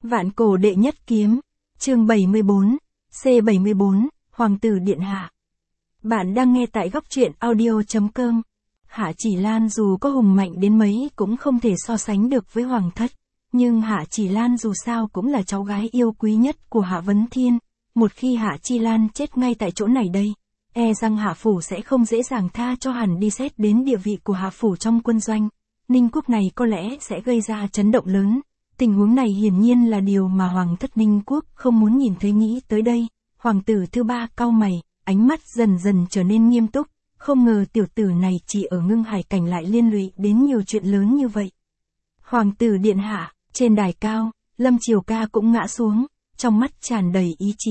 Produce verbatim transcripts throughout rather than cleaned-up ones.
Vạn cổ đệ nhất kiếm, chương bảy mươi bốn, C bảy mươi bốn, Hoàng tử điện hạ. Bạn đang nghe tại góc truyện audio chấm com. Hạ Chỉ Lan dù có hùng mạnh đến mấy cũng không thể so sánh được với Hoàng thất, nhưng Hạ Chỉ Lan dù sao cũng là cháu gái yêu quý nhất của Hạ Vấn Thiên, một khi Hạ Chỉ Lan chết ngay tại chỗ này đây, e rằng Hạ phủ sẽ không dễ dàng tha cho hẳn đi xét đến địa vị của Hạ phủ trong quân doanh. Ninh quốc này có lẽ sẽ gây ra chấn động lớn. Tình huống này hiển nhiên là điều mà Hoàng thất Ninh quốc không muốn nhìn thấy. Nghĩ tới đây, hoàng tử thứ ba cau mày, ánh mắt dần dần trở nên nghiêm túc, không ngờ tiểu tử này chỉ ở Ngưng Hải cảnh lại liên lụy đến nhiều chuyện lớn như vậy. Hoàng tử điện hạ, trên đài cao, Lâm Triều Ca cũng ngã xuống, trong mắt tràn đầy ý chí.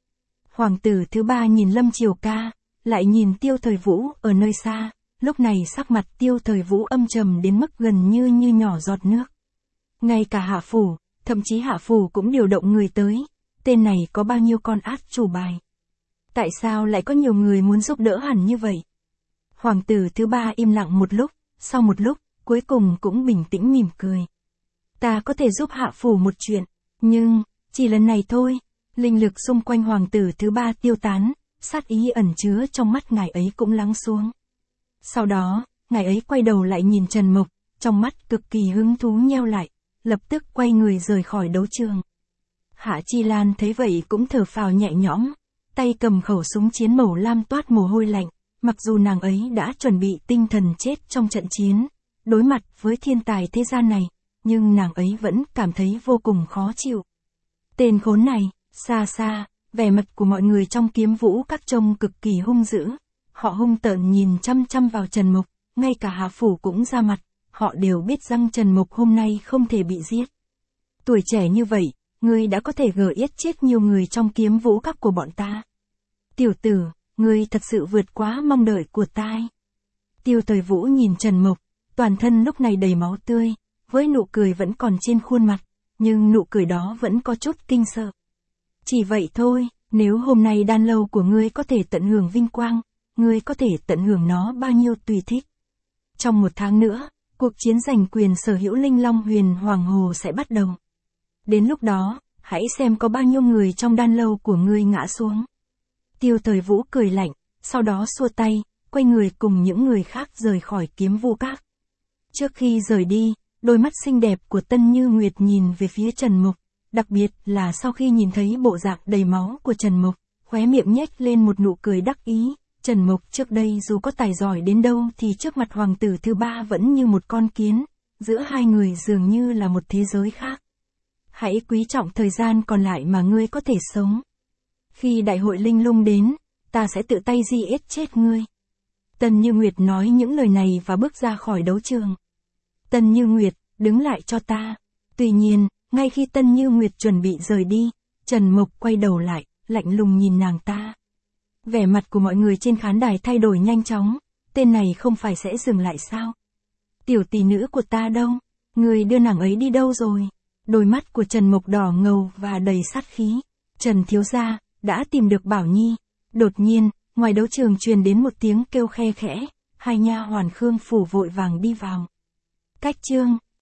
Hoàng tử thứ ba nhìn Lâm Triều Ca, lại nhìn Tiêu Thời Vũ ở nơi xa, lúc này sắc mặt Tiêu Thời Vũ âm trầm đến mức gần như như nhỏ giọt nước. Ngay cả Hạ phủ, thậm chí Hạ phủ cũng điều động người tới, tên này có bao nhiêu con át chủ bài. Tại sao lại có nhiều người muốn giúp đỡ hẳn như vậy? Hoàng tử thứ ba im lặng một lúc, sau một lúc, cuối cùng cũng bình tĩnh mỉm cười. Ta có thể giúp Hạ phủ một chuyện, nhưng, chỉ lần này thôi. Linh lực xung quanh hoàng tử thứ ba tiêu tán, sát ý ẩn chứa trong mắt ngài ấy cũng lắng xuống. Sau đó, ngài ấy quay đầu lại nhìn Trần Mộc, trong mắt cực kỳ hứng thú nheo lại, lập tức quay người rời khỏi đấu trường. Hạ Chỉ Lan thấy vậy cũng thở phào nhẹ nhõm, tay cầm khẩu súng chiến màu lam toát mồ hôi lạnh, mặc dù nàng ấy đã chuẩn bị tinh thần chết trong trận chiến, đối mặt với thiên tài thế gian này, nhưng nàng ấy vẫn cảm thấy vô cùng khó chịu. Tên khốn này, xa xa, vẻ mặt của mọi người trong Kiếm Vũ các trông cực kỳ hung dữ, họ hung tợn nhìn chăm chăm vào Trần Mộc, ngay cả Hạ phủ cũng ra mặt, họ đều biết rằng Trần Mộc hôm nay không thể bị giết. Tuổi trẻ như vậy, ngươi đã có thể gờ yết chết nhiều người trong Kiếm Vũ các của bọn ta. Tiểu tử, ngươi thật sự vượt quá mong đợi của ta. Tiêu Thời Vũ nhìn Trần Mộc, toàn thân lúc này đầy máu tươi, với nụ cười vẫn còn trên khuôn mặt, nhưng nụ cười đó vẫn có chút kinh sợ. Chỉ vậy thôi, nếu hôm nay đan lâu của ngươi có thể tận hưởng vinh quang, ngươi có thể tận hưởng nó bao nhiêu tùy thích. Trong một tháng nữa, cuộc chiến giành quyền sở hữu Linh Long Huyền Hoàng Hồ sẽ bắt đầu. Đến lúc đó, hãy xem có bao nhiêu người trong đan lâu của ngươi ngã xuống. Tiêu Thời Vũ cười lạnh, sau đó xua tay, quay người cùng những người khác rời khỏi Kiếm Vũ các. Trước khi rời đi, đôi mắt xinh đẹp của Tân Như Nguyệt nhìn về phía Trần Mộc, đặc biệt là sau khi nhìn thấy bộ dạng đầy máu của Trần Mộc, khóe miệng nhếch lên một nụ cười đắc ý. Trần Mộc trước đây dù có tài giỏi đến đâu thì trước mặt hoàng tử thứ ba vẫn như một con kiến, giữa hai người dường như là một thế giới khác. Hãy quý trọng thời gian còn lại mà ngươi có thể sống. Khi đại hội linh lung đến, ta sẽ tự tay di ết chết ngươi. Tân Như Nguyệt nói những lời này và bước ra khỏi đấu trường. Tân Như Nguyệt, đứng lại cho ta. Tuy nhiên, ngay khi Tân Như Nguyệt chuẩn bị rời đi, Trần Mộc quay đầu lại, lạnh lùng nhìn nàng ta. Vẻ mặt của mọi người trên khán đài thay đổi nhanh chóng, tên này không phải sẽ dừng lại sao? Tiểu tỷ nữ của ta đâu? Người đưa nàng ấy đi đâu rồi? Đôi mắt của Trần Mộc đỏ ngầu và đầy sát khí. Trần thiếu gia, đã tìm được Bảo Nhi. Đột nhiên, ngoài đấu trường truyền đến một tiếng kêu khe khẽ, hai nha hoàn Khương Phủ vội vàng đi vào. Cách chương